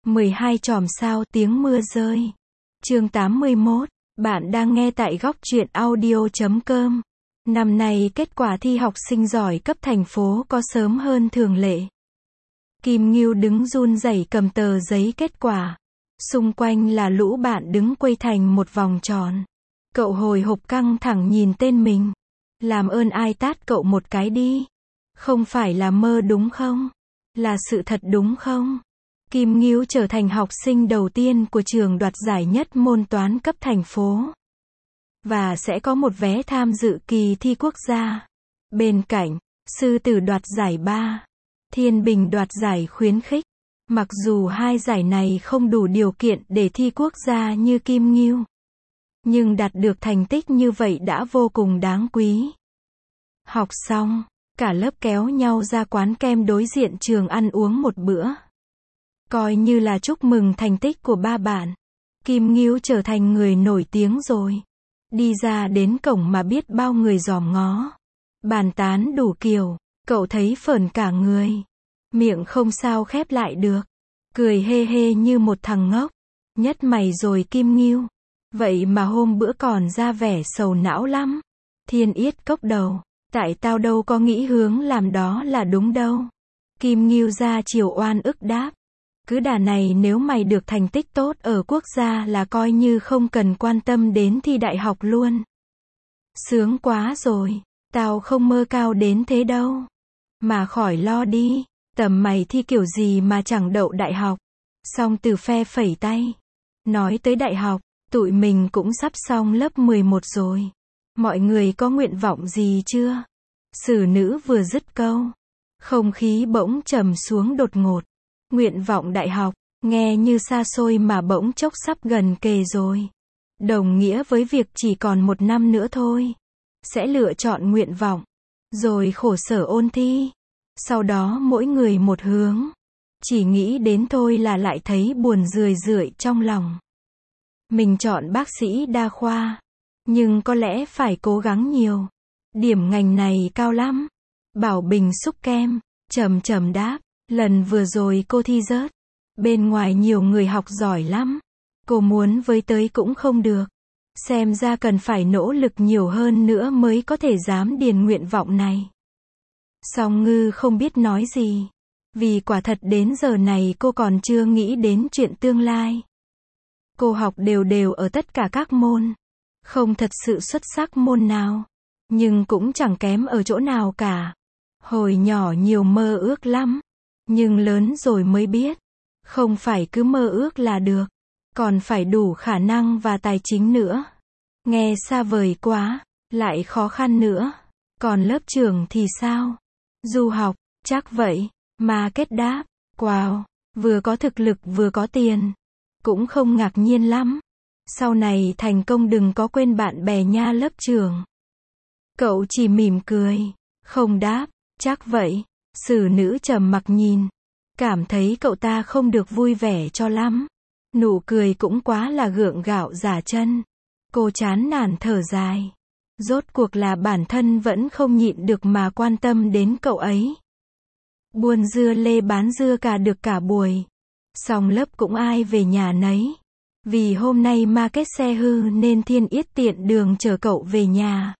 12 chòm sao tiếng mưa rơi. Chương 81. Bạn đang nghe tại góc truyện audio.com. Năm nay kết quả thi học sinh giỏi cấp thành phố có sớm hơn thường lệ. Kim Ngưu đứng run rẩy cầm tờ giấy kết quả. Xung quanh là lũ bạn đứng quây thành một vòng tròn. Cậu hồi hộp căng thẳng nhìn tên mình. Làm ơn ai tát cậu một cái đi. Không phải là mơ đúng không? Là sự thật đúng không? Kim Ngưu trở thành học sinh đầu tiên của trường đoạt giải nhất môn toán cấp thành phố. Và sẽ có một vé tham dự kỳ thi quốc gia. Bên cạnh, Sư Tử đoạt giải 3. Thiên Bình đoạt giải khuyến khích. Mặc dù hai giải này không đủ điều kiện để thi quốc gia như Kim Ngưu, nhưng đạt được thành tích như vậy đã vô cùng đáng quý. Học xong, cả lớp kéo nhau ra quán kem đối diện trường ăn uống một bữa. Coi như là chúc mừng thành tích của ba bạn. Kim Ngưu trở thành người nổi tiếng rồi. Đi ra đến cổng mà biết bao người dòm ngó. Bàn tán đủ kiểu, cậu thấy phởn cả người. Miệng không sao khép lại được. Cười hê hê như một thằng ngốc. Nhất mày rồi Kim Ngưu. Vậy mà hôm bữa còn ra vẻ sầu não lắm. Thiên Yết cốc đầu. Tại tao đâu có nghĩ hướng làm đó là đúng đâu. Kim Ngưu ra chiều oan ức đáp. Cứ đà này nếu mày được thành tích tốt ở quốc gia là coi như không cần quan tâm đến thi đại học luôn. Sướng quá rồi. Tao không mơ cao đến thế đâu. Mà khỏi lo đi. Tầm mày thi kiểu gì mà chẳng đậu đại học. Song Từ phe phẩy tay. Nói tới đại học, tụi mình cũng sắp xong lớp 11 rồi. Mọi người có nguyện vọng gì chưa? Sử Nữ vừa dứt câu. Không khí bỗng trầm xuống đột ngột. Nguyện vọng đại học, nghe như xa xôi mà bỗng chốc sắp gần kề rồi. Đồng nghĩa với việc chỉ còn một năm nữa thôi. Sẽ lựa chọn nguyện vọng. Rồi khổ sở ôn thi. Sau đó mỗi người một hướng. Chỉ nghĩ đến thôi là lại thấy buồn rười rượi trong lòng. Mình chọn bác sĩ đa khoa. Nhưng có lẽ phải cố gắng nhiều. Điểm ngành này cao lắm. Bảo Bình xúc kem. Trầm trầm đáp. Lần vừa rồi cô thi rớt. Bên ngoài nhiều người học giỏi lắm. Cô muốn với tới cũng không được. Xem ra cần phải nỗ lực nhiều hơn nữa mới có thể dám điền nguyện vọng này. Song Ngư không biết nói gì. Vì quả thật đến giờ này cô còn chưa nghĩ đến chuyện tương lai. Cô học đều đều ở tất cả các môn. Không thật sự xuất sắc môn nào. Nhưng cũng chẳng kém ở chỗ nào cả. Hồi nhỏ nhiều mơ ước lắm. Nhưng lớn rồi mới biết. Không phải cứ mơ ước là được. Còn phải đủ khả năng và tài chính nữa. Nghe xa vời quá. Lại khó khăn nữa. Còn lớp trưởng thì sao? Du học, chắc vậy. Mà kết đáp. Wow, vừa có thực lực vừa có tiền. Cũng không ngạc nhiên lắm. Sau này thành công đừng có quên bạn bè nha lớp trưởng. Cậu chỉ mỉm cười. Không đáp. Chắc vậy. Sử Nữ trầm mặc nhìn. Cảm thấy cậu ta không được vui vẻ cho lắm. Nụ cười cũng quá là gượng gạo giả chân. Cô chán nản thở dài. Rốt cuộc là bản thân vẫn không nhịn được mà quan tâm đến cậu ấy. Buôn dưa lê bán dưa cà được cả buổi. Xong lớp cũng ai về nhà nấy. Vì hôm nay market xe hư nên Thiên Yết tiện đường chở cậu về nhà.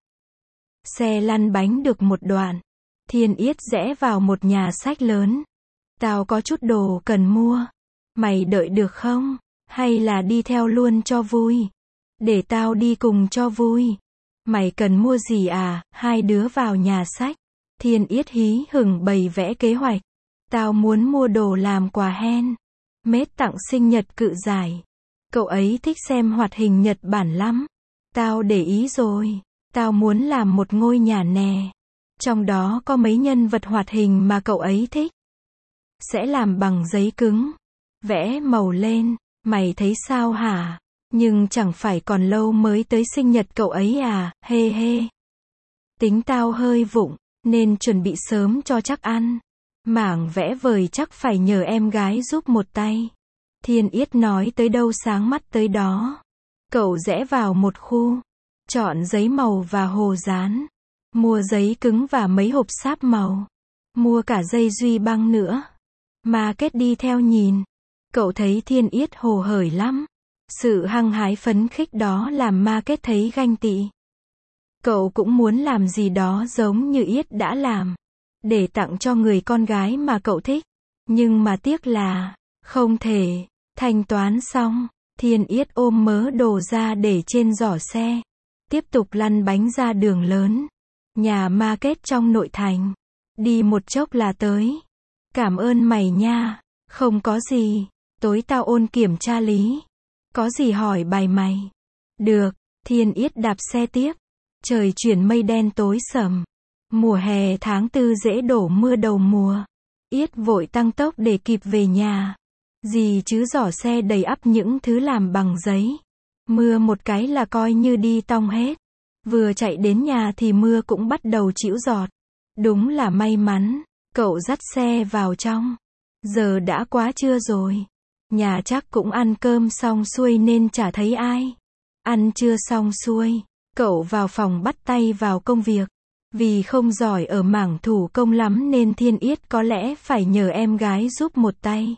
Xe lăn bánh được một đoạn. Thiên Yết rẽ vào một nhà sách lớn. Tao có chút đồ cần mua. Mày đợi được không? Hay là đi theo luôn cho vui? Để tao đi cùng cho vui. Mày cần mua gì à? Hai đứa vào nhà sách. Thiên Yết hí hửng bày vẽ kế hoạch. Tao muốn mua đồ làm quà hen. Mết tặng sinh nhật cự giải. Cậu ấy thích xem hoạt hình Nhật Bản lắm. Tao để ý rồi. Tao muốn làm một ngôi nhà nè. Trong đó có mấy nhân vật hoạt hình mà cậu ấy thích. Sẽ làm bằng giấy cứng. Vẽ màu lên. Mày thấy sao hả? Nhưng chẳng phải còn lâu mới tới sinh nhật cậu ấy à? Hê hê. Tính tao hơi vụng. Nên chuẩn bị sớm cho chắc ăn. Mảng vẽ vời chắc phải nhờ em gái giúp một tay. Thiên Yết nói tới đâu sáng mắt tới đó. Cậu rẽ vào một khu. Chọn giấy màu và hồ dán. Mua giấy cứng và mấy hộp sáp màu. Mua cả dây duy băng nữa. Mà kết đi theo nhìn. Cậu thấy Thiên Yết hồ hởi lắm. Sự hăng hái phấn khích đó làm Ma Kết thấy ganh tị. Cậu cũng muốn làm gì đó giống như Yết đã làm, để tặng cho người con gái mà cậu thích. Nhưng mà tiếc là, không thể. Thanh toán xong, Thiên Yết ôm mớ đồ ra để trên giỏ xe. Tiếp tục lăn bánh ra đường lớn. Nhà Ma Kết trong nội thành. Đi một chốc là tới. Cảm ơn mày nha. Không có gì. Tối tao ôn kiểm tra lý. Có gì hỏi bài mày. Được. Thiên Yết đạp xe tiếp. Trời chuyển mây đen tối sầm. Mùa hè tháng 4 dễ đổ mưa đầu mùa. Yết vội tăng tốc để kịp về nhà. Gì chứ giỏ xe đầy ắp những thứ làm bằng giấy. Mưa một cái là coi như đi tong hết. Vừa chạy đến nhà thì mưa cũng bắt đầu trĩu giọt. Đúng là may mắn. Cậu dắt xe vào trong. Giờ đã quá trưa rồi. Nhà chắc cũng ăn cơm xong xuôi nên chả thấy ai. Ăn trưa xong xuôi, cậu vào phòng bắt tay vào công việc. Vì không giỏi ở mảng thủ công lắm nên Thiên Yết có lẽ phải nhờ em gái giúp một tay.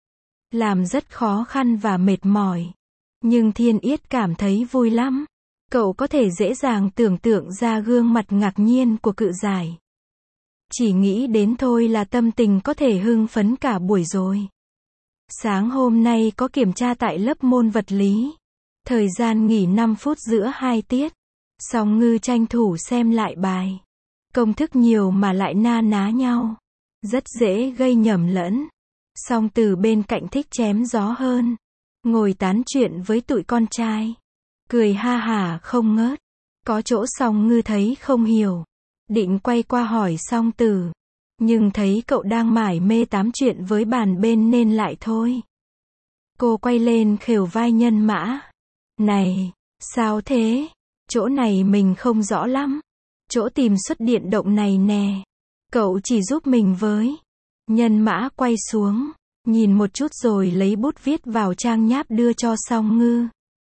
Làm rất khó khăn và mệt mỏi. Nhưng Thiên Yết cảm thấy vui lắm. Cậu có thể dễ dàng tưởng tượng ra gương mặt ngạc nhiên của Cự Giải. Chỉ nghĩ đến thôi là tâm tình có thể hưng phấn cả buổi rồi. Sáng hôm nay có kiểm tra tại lớp môn vật lý. Thời gian nghỉ 5 phút giữa 2 tiết. Song Ngư tranh thủ xem lại bài. Công thức nhiều mà lại na ná nhau. Rất dễ gây nhầm lẫn. Song Từ bên cạnh thích chém gió hơn. Ngồi tán chuyện với tụi con trai. Cười ha hả không ngớt. Có chỗ Song Ngư thấy không hiểu. Định quay qua hỏi Song Từ. Nhưng thấy cậu đang mải mê tám chuyện với bàn bên nên lại thôi. Cô quay lên khều vai Nhân Mã. Này, sao thế? Chỗ này mình không rõ lắm. Chỗ tìm xuất điện động này nè. Cậu chỉ giúp mình với. Nhân Mã quay xuống. Nhìn một chút rồi lấy bút viết vào trang nháp đưa cho Song Ngư.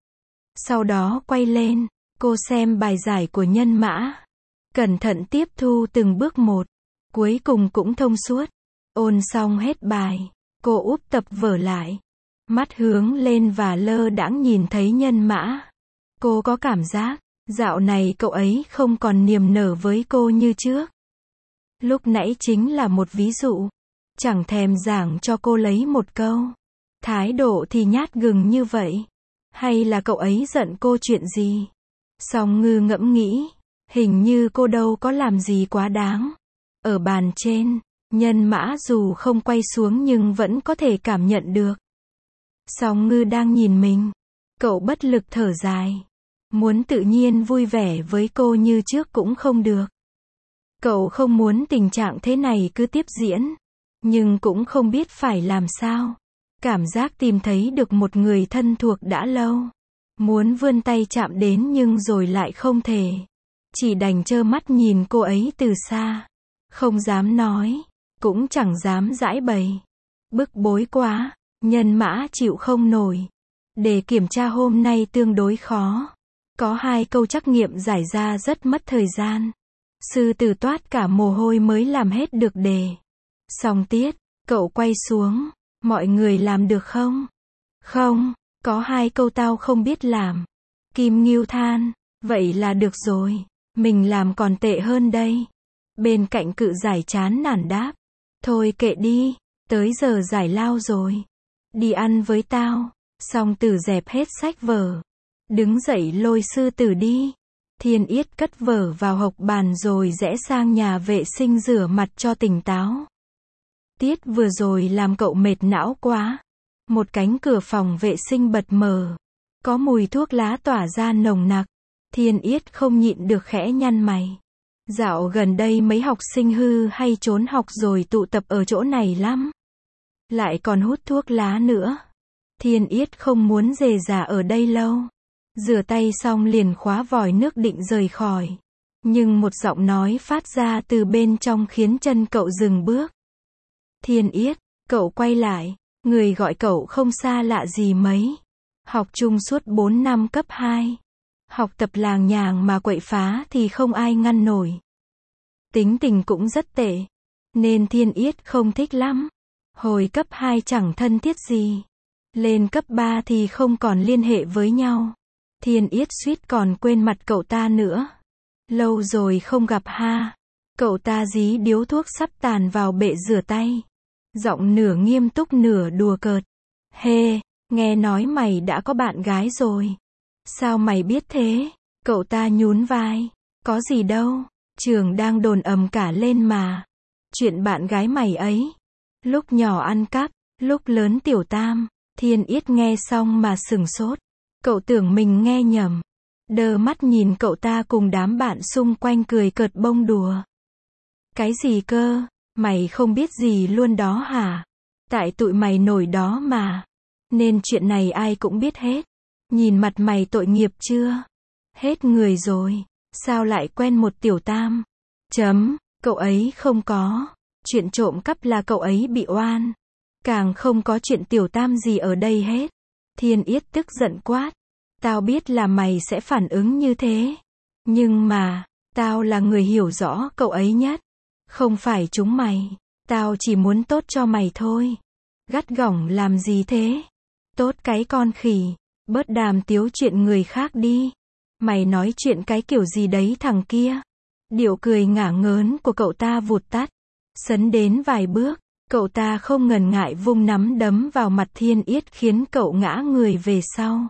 Sau đó quay lên. Cô xem bài giải của Nhân Mã. Cẩn thận tiếp thu từng bước một. Cuối cùng cũng thông suốt. Ôn xong hết bài. Cô úp tập vở lại. Mắt hướng lên và lơ đãng nhìn thấy Nhân Mã. Cô có cảm giác, dạo này cậu ấy không còn niềm nở với cô như trước. Lúc nãy chính là một ví dụ. Chẳng thèm giảng cho cô lấy một câu. Thái độ thì nhát gừng như vậy. Hay là cậu ấy giận cô chuyện gì? Song Ngư ngẫm nghĩ. Hình như cô đâu có làm gì quá đáng. Ở bàn trên, Nhân Mã dù không quay xuống nhưng vẫn có thể cảm nhận được. Song Ngư đang nhìn mình. Cậu bất lực thở dài. Muốn tự nhiên vui vẻ với cô như trước cũng không được. Cậu không muốn tình trạng thế này cứ tiếp diễn. Nhưng cũng không biết phải làm sao. Cảm giác tìm thấy được một người thân thuộc đã lâu. Muốn vươn tay chạm đến nhưng rồi lại không thể. Chỉ đành trơ mắt nhìn cô ấy từ xa. Không dám nói. Cũng chẳng dám giãi bày. Bức bối quá. Nhân Mã chịu không nổi. Đề kiểm tra hôm nay tương đối khó. Có 2 câu trắc nghiệm giải ra rất mất thời gian. Sư tử toát cả mồ hôi mới làm hết được đề. Xong tiết, cậu quay xuống. Mọi người làm được không? Không, có 2 câu tao không biết làm. Kim Ngưu than, vậy là được rồi. Mình làm còn tệ hơn đây. Bên cạnh Cự Giải chán nản đáp. Thôi kệ đi, tới giờ giải lao rồi. Đi ăn với tao. Song Tử dẹp hết sách vở. Đứng dậy lôi sư tử đi. Thiên Yết cất vở vào hộc bàn rồi rẽ sang nhà vệ sinh rửa mặt cho tỉnh táo. Tiết vừa rồi làm cậu mệt não quá. Một cánh cửa phòng vệ sinh bật mở. Có mùi thuốc lá tỏa ra nồng nặc. Thiên Yết không nhịn được khẽ nhăn mày. Dạo gần đây mấy học sinh hư hay trốn học rồi tụ tập ở chỗ này lắm. Lại còn hút thuốc lá nữa. Thiên Yết không muốn rề rà ở đây lâu. Rửa tay xong liền khóa vòi nước định rời khỏi. Nhưng một giọng nói phát ra từ bên trong khiến chân cậu dừng bước. Thiên Yết, cậu quay lại. Người gọi cậu không xa lạ gì mấy. Học chung suốt 4 năm cấp 2. Học tập làng nhàng mà quậy phá thì không ai ngăn nổi. Tính tình cũng rất tệ. Nên Thiên Yết không thích lắm. Hồi cấp 2 chẳng thân thiết gì. Lên cấp 3 thì không còn liên hệ với nhau. Thiên Yết suýt còn quên mặt cậu ta nữa. Lâu rồi không gặp ha. Cậu ta dí điếu thuốc sắp tàn vào bệ rửa tay. Giọng nửa nghiêm túc nửa đùa cợt. Hê, nghe nói mày đã có bạn gái rồi. Sao mày biết thế? Cậu ta nhún vai. Có gì đâu, trường đang đồn ầm cả lên mà. Chuyện bạn gái mày ấy. Lúc nhỏ ăn cắp, lúc lớn tiểu tam. Thiên Yết nghe xong mà sửng sốt. Cậu tưởng mình nghe nhầm. Đờ mắt nhìn cậu ta cùng đám bạn xung quanh cười cợt bông đùa. Cái gì cơ? Mày không biết gì luôn đó hả? Tại tụi mày nổi đó mà. Nên chuyện này ai cũng biết hết. Nhìn mặt mày tội nghiệp chưa? Hết người rồi. Sao lại quen một tiểu tam? Cậu ấy không có. Chuyện trộm cắp là cậu ấy bị oan. Càng không có chuyện tiểu tam gì ở đây hết. Thiên Yết tức giận quát. Tao biết là mày sẽ phản ứng như thế. Nhưng mà, tao là người hiểu rõ cậu ấy nhất. Không phải chúng mày. Tao chỉ muốn tốt cho mày thôi. Gắt gỏng làm gì thế? Tốt cái con khỉ. Bớt đàm tiếu chuyện người khác đi. Mày nói chuyện cái kiểu gì đấy thằng kia. Điệu cười ngả ngớn của cậu ta vụt tắt. Sấn đến vài bước, cậu ta không ngần ngại vung nắm đấm vào mặt Thiên Yết khiến cậu ngã người về sau.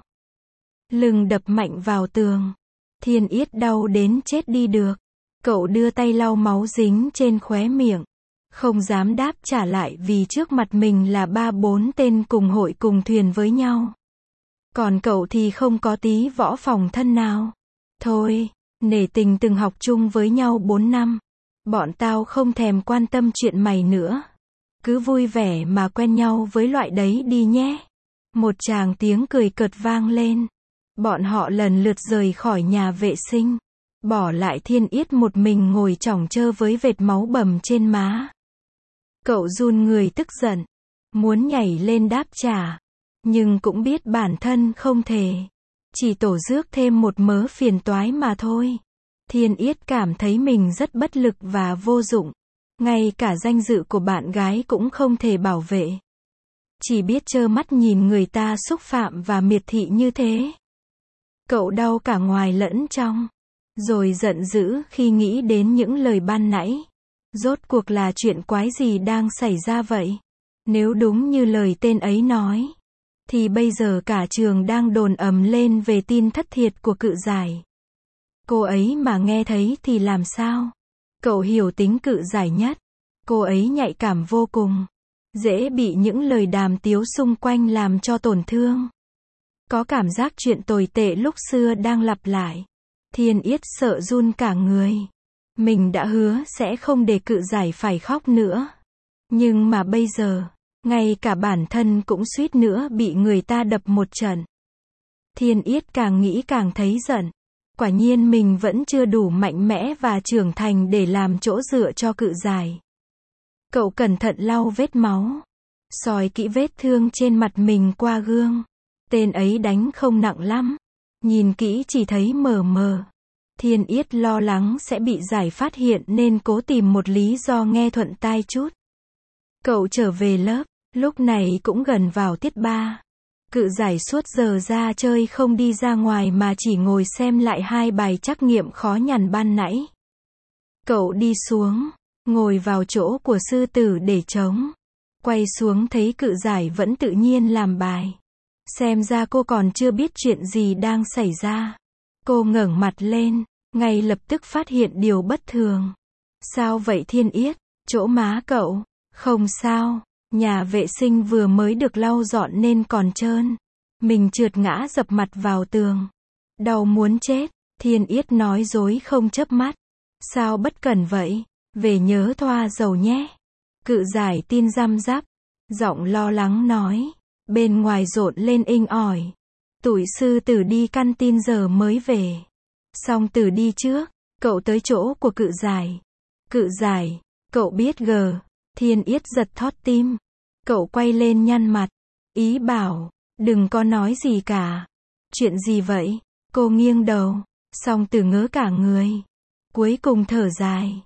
Lưng đập mạnh vào tường. Thiên Yết đau đến chết đi được. Cậu đưa tay lau máu dính trên khóe miệng. Không dám đáp trả lại vì trước mặt mình là 3-4 tên cùng hội cùng thuyền với nhau. Còn cậu thì không có tí võ phòng thân nào. Thôi, nể tình từng học chung với nhau 4 năm. Bọn tao không thèm quan tâm chuyện mày nữa. Cứ vui vẻ mà quen nhau với loại đấy đi nhé. Một tràng tiếng cười cợt vang lên. Bọn họ lần lượt rời khỏi nhà vệ sinh. Bỏ lại Thiên Yết một mình ngồi chỏng chơ với vệt máu bầm trên má. Cậu run người tức giận. Muốn nhảy lên đáp trả. Nhưng cũng biết bản thân không thể. Chỉ tổ rước thêm một mớ phiền toái mà thôi. Thiên Yết cảm thấy mình rất bất lực và vô dụng. Ngay cả danh dự của bạn gái cũng không thể bảo vệ. Chỉ biết trơ mắt nhìn người ta xúc phạm và miệt thị như thế. Cậu đau cả ngoài lẫn trong. Rồi giận dữ khi nghĩ đến những lời ban nãy. Rốt cuộc là chuyện quái gì đang xảy ra vậy? Nếu đúng như lời tên ấy nói, thì bây giờ cả trường đang đồn ầm lên về tin thất thiệt của Cự Giải. Cô ấy mà nghe thấy thì làm sao? Cậu hiểu tính Cự Giải nhất. Cô ấy nhạy cảm vô cùng. Dễ bị những lời đàm tiếu xung quanh làm cho tổn thương. Có cảm giác chuyện tồi tệ lúc xưa đang lặp lại. Thiên Yết sợ run cả người. Mình đã hứa sẽ không để Cự Giải phải khóc nữa. Nhưng mà bây giờ, ngay cả bản thân cũng suýt nữa bị người ta đập một trận. Thiên Yết càng nghĩ càng thấy giận. Quả nhiên mình vẫn chưa đủ mạnh mẽ và trưởng thành để làm chỗ dựa cho Cự Giải. Cậu cẩn thận lau vết máu. Soi kỹ vết thương trên mặt mình qua gương. Tên ấy đánh không nặng lắm. Nhìn kỹ chỉ thấy mờ mờ. Thiên Yết lo lắng sẽ bị Giải phát hiện nên cố tìm một lý do nghe thuận tai chút. Cậu trở về lớp. Lúc này cũng gần vào tiết 3. Cự Giải suốt giờ ra chơi không đi ra ngoài mà chỉ ngồi xem lại 2 bài trắc nghiệm khó nhằn ban nãy. Cậu đi xuống, ngồi vào chỗ của sư tử để trống. Quay xuống thấy Cự Giải vẫn tự nhiên làm bài. Xem ra cô còn chưa biết chuyện gì đang xảy ra. Cô ngẩng mặt lên, ngay lập tức phát hiện điều bất thường. Sao vậy Thiên Yết? Chỗ má cậu. Không sao. Nhà vệ sinh vừa mới được lau dọn nên còn trơn. Mình trượt ngã dập mặt vào tường. Đau muốn chết. Thiên Yết nói dối không chớp mắt. Sao bất cẩn vậy? Về nhớ thoa dầu nhé. Cự Giải tin răm rắp. Giọng lo lắng nói. Bên ngoài rộn lên inh ỏi. Tụi sư tử đi căn tin giờ mới về. Xong tử đi trước. Cậu tới chỗ của Cự Giải. Cự Giải, cậu biết gờ. Thiên Yết giật thót tim. Cậu quay lên nhăn mặt. Ý bảo, đừng có nói gì cả. Chuyện gì vậy? Cô nghiêng đầu. Xong tử ngớ cả người. Cuối cùng thở dài.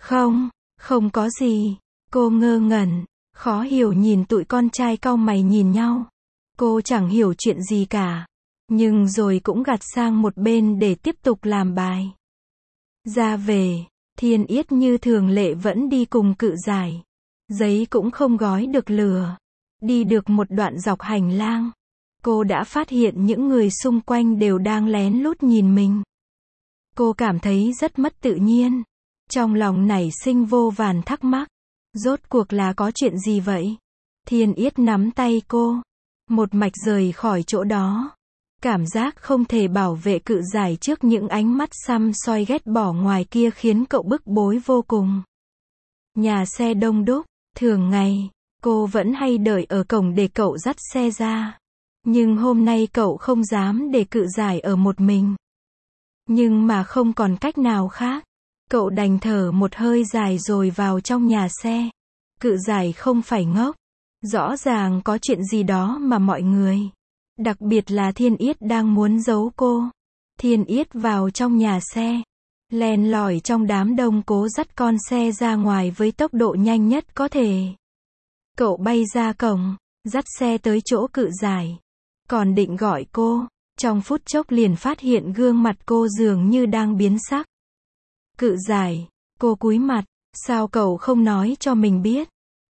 Không có gì. Cô ngơ ngẩn, khó hiểu nhìn tụi con trai cau mày nhìn nhau. Cô chẳng hiểu chuyện gì cả. Nhưng rồi cũng gạt sang một bên để tiếp tục làm bài. Ra về, Thiên Yết như thường lệ vẫn đi cùng Cự Giải. Giấy cũng không gói được lửa. Đi được một đoạn dọc hành lang, cô đã phát hiện những người xung quanh đều đang lén lút nhìn mình. Cô cảm thấy rất mất tự nhiên. Trong lòng nảy sinh vô vàn thắc mắc. Rốt cuộc là có chuyện gì vậy? Thiên Yết nắm tay cô, một mạch rời khỏi chỗ đó. Cảm giác không thể bảo vệ Cự Giải trước những ánh mắt săm soi ghét bỏ ngoài kia khiến cậu bức bối vô cùng. Nhà xe đông đúc, thường ngày, cô vẫn hay đợi ở cổng để cậu dắt xe ra. Nhưng hôm nay cậu không dám để Cự Giải ở một mình. Nhưng mà không còn cách nào khác. Cậu đành thở một hơi dài rồi vào trong nhà xe. Cự Giải không phải ngốc. Rõ ràng có chuyện gì đó mà mọi người, đặc biệt là Thiên Yết đang muốn giấu cô. Thiên Yết vào trong nhà xe, len lỏi trong đám đông cố dắt con xe ra ngoài với tốc độ nhanh nhất có thể. Cậu bay ra cổng, dắt xe tới chỗ Cự Giải. Còn định gọi cô, trong phút chốc liền phát hiện gương mặt cô dường như đang biến sắc. Cự Giải, cô cúi mặt, sao cậu không nói cho mình biết?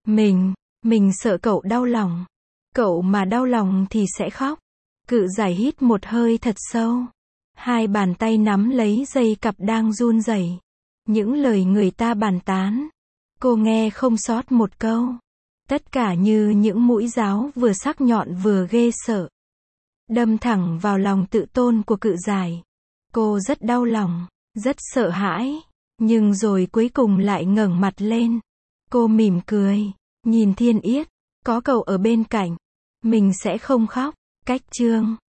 Mình sợ cậu đau lòng. Cậu mà đau lòng thì sẽ khóc. Cự Giải hít một hơi thật sâu. Hai bàn tay nắm lấy dây cặp đang run rẩy. Những lời người ta bàn tán, cô nghe không sót một câu. Tất cả như những mũi giáo vừa sắc nhọn vừa ghê sợ. Đâm thẳng vào lòng tự tôn của Cự Giải. Cô rất đau lòng, rất sợ hãi. Nhưng rồi cuối cùng lại ngẩng mặt lên. Cô mỉm cười, nhìn Thiên Yết. Có cậu ở bên cạnh, mình sẽ không khóc. Cách chương